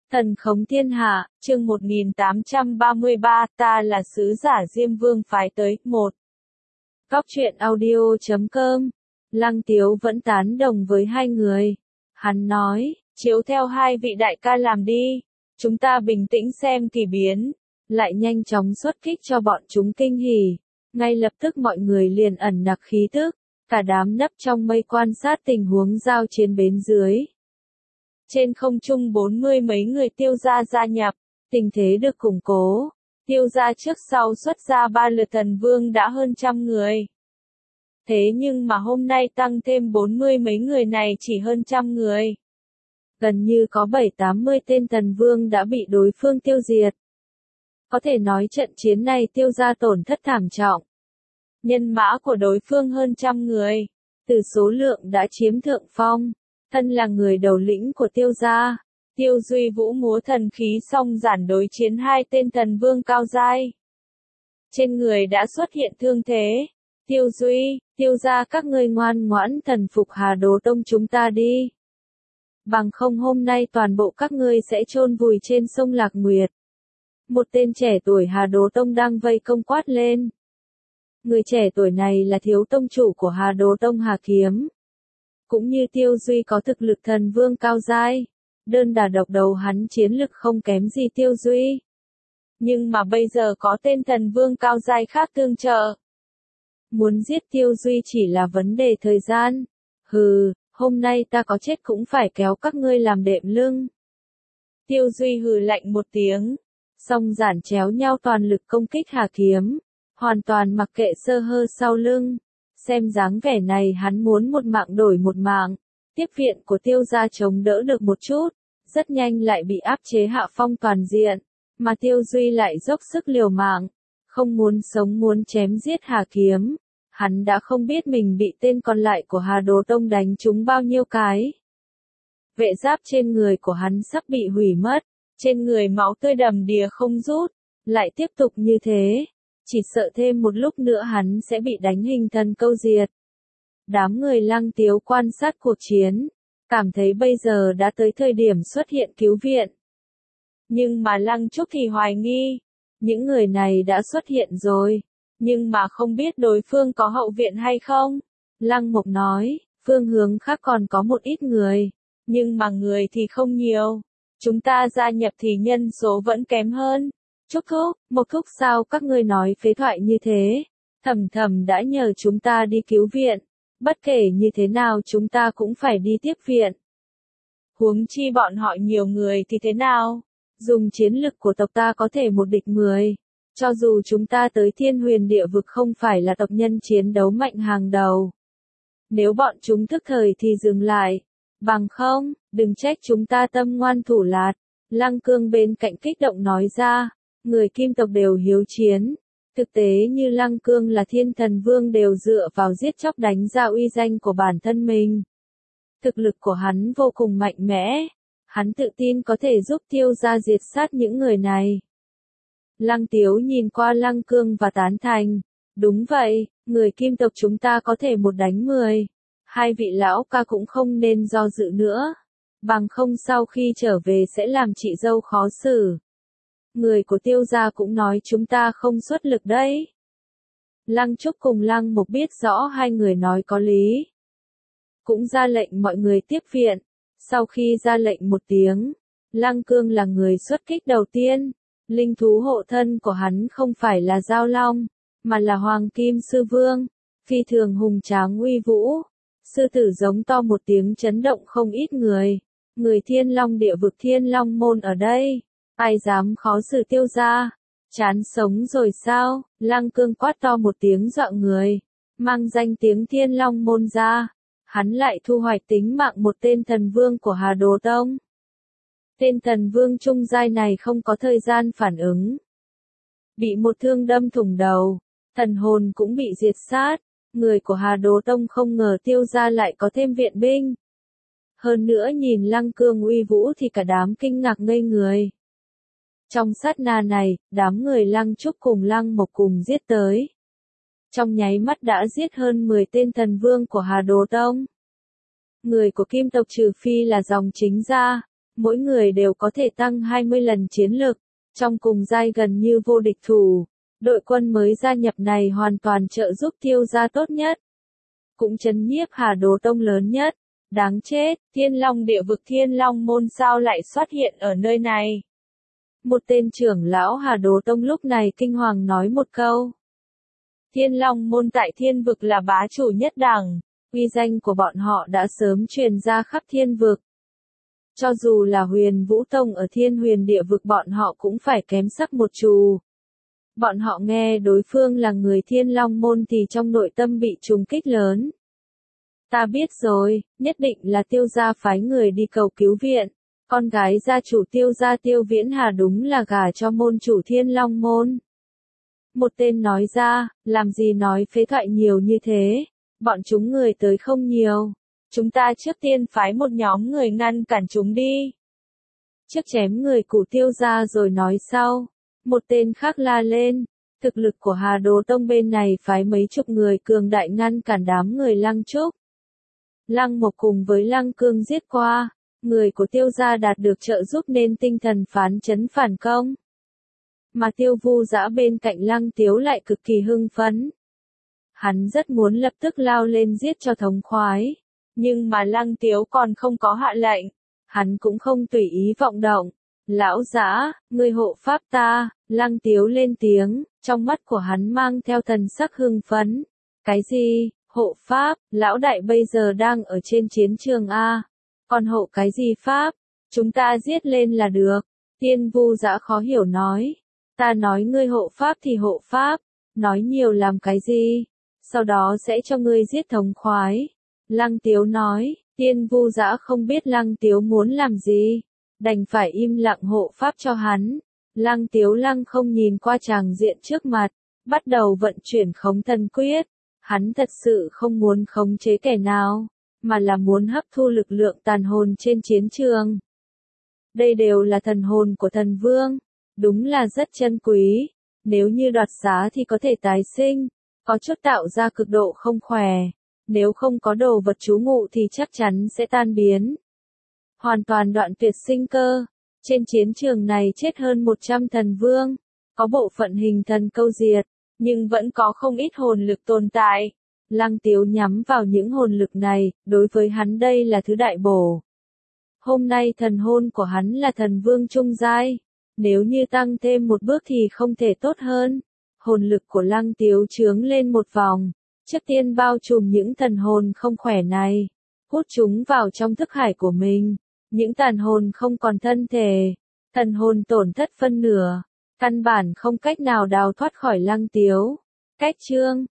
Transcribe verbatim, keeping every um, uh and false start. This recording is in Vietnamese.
Thần khống thiên hạ, chương một nghìn tám trăm ba mươi ba, ta là sứ giả Diêm Vương phái tới, một. Góc truyện audio chấm com. Lăng Tiếu vẫn tán đồng với hai người. Hắn nói, chiếu theo hai vị đại ca làm đi, chúng ta bình tĩnh xem kỳ biến, lại nhanh chóng xuất kích cho bọn chúng kinh hỉ. Ngay lập tức mọi người liền ẩn nặc khí tức, cả đám nấp trong mây quan sát tình huống giao chiến bên dưới. Trên không trung bốn mươi mấy người Tiêu gia gia nhập, tình thế được củng cố. Tiêu gia trước sau xuất ra ba lượt thần vương đã hơn trăm người. Thế nhưng mà hôm nay tăng thêm bốn mươi mấy người này chỉ hơn trăm người. Gần như có bảy tám mươi tên thần vương đã bị đối phương tiêu diệt. Có thể nói trận chiến này Tiêu gia tổn thất thảm trọng. Nhân mã của đối phương hơn trăm người, từ số lượng đã chiếm thượng phong. Thân là người đầu lĩnh của Tiêu gia, Tiêu Duy vũ múa thần khí song giản đối chiến hai tên thần vương cao giai. Trên người đã xuất hiện thương thế. Tiêu Duy, Tiêu gia các ngươi ngoan ngoãn thần phục Hà Đồ Tông chúng ta đi. Bằng không hôm nay toàn bộ các ngươi sẽ chôn vùi trên sông Lạc Nguyệt. Một tên trẻ tuổi Hà Đồ Tông đang vây công quát lên. Người trẻ tuổi này là thiếu tông chủ của Hà Đồ Tông Hà Kiếm. Cũng như Tiêu Duy có thực lực thần vương cao giai, đơn đả độc đấu hắn chiến lực không kém gì Tiêu Duy. Nhưng mà bây giờ có tên thần vương cao giai khác tương trợ. Muốn giết Tiêu Duy chỉ là vấn đề thời gian. Hừ, hôm nay ta có chết cũng phải kéo các ngươi làm đệm lưng. Tiêu Duy hừ lạnh một tiếng, song giản chéo nhau toàn lực công kích Hà Kiếm, hoàn toàn mặc kệ sơ hơ sau lưng. Xem dáng vẻ này hắn muốn một mạng đổi một mạng. Tiếp viện của Tiêu gia chống đỡ được một chút, rất nhanh lại bị áp chế hạ phong toàn diện, mà Tiêu Duy lại dốc sức liều mạng, không muốn sống muốn chém giết Hà Kiếm. Hắn đã không biết mình bị tên còn lại của Hà Đồ Tông đánh trúng bao nhiêu cái. Vệ giáp trên người của hắn sắp bị hủy mất, trên người máu tươi đầm đìa không rút, lại tiếp tục như thế. Chỉ sợ thêm một lúc nữa hắn sẽ bị đánh hình thần câu diệt. Đám người Lăng Tiếu quan sát cuộc chiến, cảm thấy bây giờ đã tới thời điểm xuất hiện cứu viện. Nhưng mà Lăng Trúc thì hoài nghi, những người này đã xuất hiện rồi, nhưng mà không biết đối phương có hậu viện hay không. Lăng Mộc nói, phương hướng khác còn có một ít người, nhưng mà người thì không nhiều. Chúng ta gia nhập thì nhân số vẫn kém hơn. Trúc Thúc, Mộc Thúc sao các ngươi nói phế thoại như thế? Thầm Thầm đã nhờ chúng ta đi cứu viện, bất kể như thế nào chúng ta cũng phải đi tiếp viện. Huống chi bọn họ nhiều người thì thế nào? Dùng chiến lực của tộc ta có thể một địch mười. Cho dù chúng ta tới Thiên Huyền địa vực không phải là tộc nhân chiến đấu mạnh hàng đầu. Nếu bọn chúng thức thời thì dừng lại. Bằng không, đừng trách chúng ta tâm ngoan thủ lạt. Lăng Cương bên cạnh kích động nói ra. Người Kim tộc đều hiếu chiến. Thực tế như Lăng Cương là thiên thần vương đều dựa vào giết chóc đánh ra uy danh của bản thân mình. Thực lực của hắn vô cùng mạnh mẽ. Hắn tự tin có thể giúp Tiêu gia diệt sát những người này. Lăng Tiếu nhìn qua Lăng Cương và tán thành. Đúng vậy, người Kim tộc chúng ta có thể một đánh mười. Hai vị lão ca cũng không nên do dự nữa. Bằng không sau khi trở về sẽ làm chị dâu khó xử. Người của Tiêu gia cũng nói chúng ta không xuất lực đấy. Lăng Trúc cùng Lăng Mộc biết rõ hai người nói có lý. Cũng ra lệnh mọi người tiếp viện. Sau khi ra lệnh một tiếng, Lăng Cương là người xuất kích đầu tiên. Linh thú hộ thân của hắn không phải là Giao Long, mà là Hoàng Kim Sư Vương. Phi thường hùng tráng uy vũ. Sư tử giống to một tiếng chấn động không ít người. Người Thiên Long địa vực Thiên Long môn ở đây. Ai dám khó xử Tiêu gia? Chán sống rồi sao? Lăng Cương quát to một tiếng dọa người. Mang danh tiếng Thiên Long môn ra. Hắn lại thu hoạch tính mạng một tên thần vương của Hà Đồ Tông. Tên thần vương trung giai này không có thời gian phản ứng. Bị một thương đâm thủng đầu. Thần hồn cũng bị diệt sát. Người của Hà Đồ Tông không ngờ Tiêu gia lại có thêm viện binh. Hơn nữa nhìn Lăng Cương uy vũ thì cả đám kinh ngạc ngây người. Trong sát na này, đám người Lăng Trúc cùng Lăng Mộc cùng giết tới. Trong nháy mắt đã giết hơn mười tên thần vương của Hà Đồ Tông. Người của Kim tộc trừ phi là dòng chính ra, mỗi người đều có thể tăng hai mươi lần chiến lực, trong cùng giai gần như vô địch thủ. Đội quân mới gia nhập này hoàn toàn trợ giúp Tiêu gia tốt nhất, cũng trấn nhiếp Hà Đồ Tông lớn nhất. Đáng chết, Thiên Long địa vực Thiên Long môn sao lại xuất hiện ở nơi này? Một tên trưởng lão Hà Đồ Tông lúc này kinh hoàng nói một câu. Thiên Long môn tại thiên vực là bá chủ nhất đẳng, uy danh của bọn họ đã sớm truyền ra khắp thiên vực. Cho dù là Huyền Vũ Tông ở Thiên Huyền địa vực bọn họ cũng phải kém sắc một chù. Bọn họ nghe đối phương là người Thiên Long môn thì trong nội tâm bị trùng kích lớn. Ta biết rồi, nhất định là Tiêu gia phái người đi cầu cứu viện. Con gái gia chủ Tiêu gia Tiêu Viễn Hà đúng là gả cho môn chủ Thiên Long môn. Một tên nói ra, làm gì nói phế thoại nhiều như thế, bọn chúng người tới không nhiều. Chúng ta trước tiên phái một nhóm người ngăn cản chúng đi. Trước chém người của Tiêu gia rồi nói sau. Một tên khác la lên, thực lực của Hà Đồ Tông bên này phái mấy chục người cường đại ngăn cản đám người Lăng Trúc. Lăng Mộc cùng với Lăng Cương giết qua, người của Tiêu gia đạt được trợ giúp nên tinh thần phán chấn phản công. Mà Tiêu Vu Dã bên cạnh Lăng Tiếu lại cực kỳ hưng phấn. Hắn rất muốn lập tức lao lên giết cho thống khoái, nhưng mà Lăng Tiếu còn không có hạ lệnh, hắn cũng không tùy ý vọng động. Lão Dã, ngươi hộ pháp ta, Lăng Tiếu lên tiếng, trong mắt của hắn mang theo thần sắc hưng phấn. Cái gì, hộ pháp, lão đại bây giờ đang ở trên chiến trường A, còn hộ cái gì pháp, chúng ta giết lên là được. Tiên Vu Dã khó hiểu nói, ta nói ngươi hộ pháp thì hộ pháp, nói nhiều làm cái gì, sau đó sẽ cho ngươi giết thống khoái. Lăng Tiếu nói, Tiên Vu Dã không biết Lăng Tiếu muốn làm gì, đành phải im lặng hộ pháp cho hắn. Lăng Tiếu Lăng không nhìn qua tràng diện trước mặt, bắt đầu vận chuyển khống thần quyết. Hắn thật sự không muốn khống chế kẻ nào, mà là muốn hấp thu lực lượng tàn hồn trên chiến trường. Đây đều là thần hồn của thần vương, đúng là rất chân quý, nếu như đoạt xá thì có thể tái sinh, có chút tạo ra cực độ không khỏe, nếu không có đồ vật trú ngụ thì chắc chắn sẽ tan biến. Hoàn toàn đoạn tuyệt sinh cơ, trên chiến trường này chết hơn một trăm thần vương, có bộ phận hình thần câu diệt, nhưng vẫn có không ít hồn lực tồn tại. Lăng Tiếu nhắm vào những hồn lực này, đối với hắn đây là thứ đại bổ. Hôm nay thần hồn của hắn là thần vương trung giai, nếu như tăng thêm một bước thì không thể tốt hơn. Hồn lực của Lăng Tiếu trướng lên một vòng, trước tiên bao trùm những thần hồn không khỏe này, hút chúng vào trong thức hải của mình. Những tàn hồn không còn thân thể, thần hồn tổn thất phân nửa, căn bản không cách nào đào thoát khỏi Lăng Tiếu. Cách chương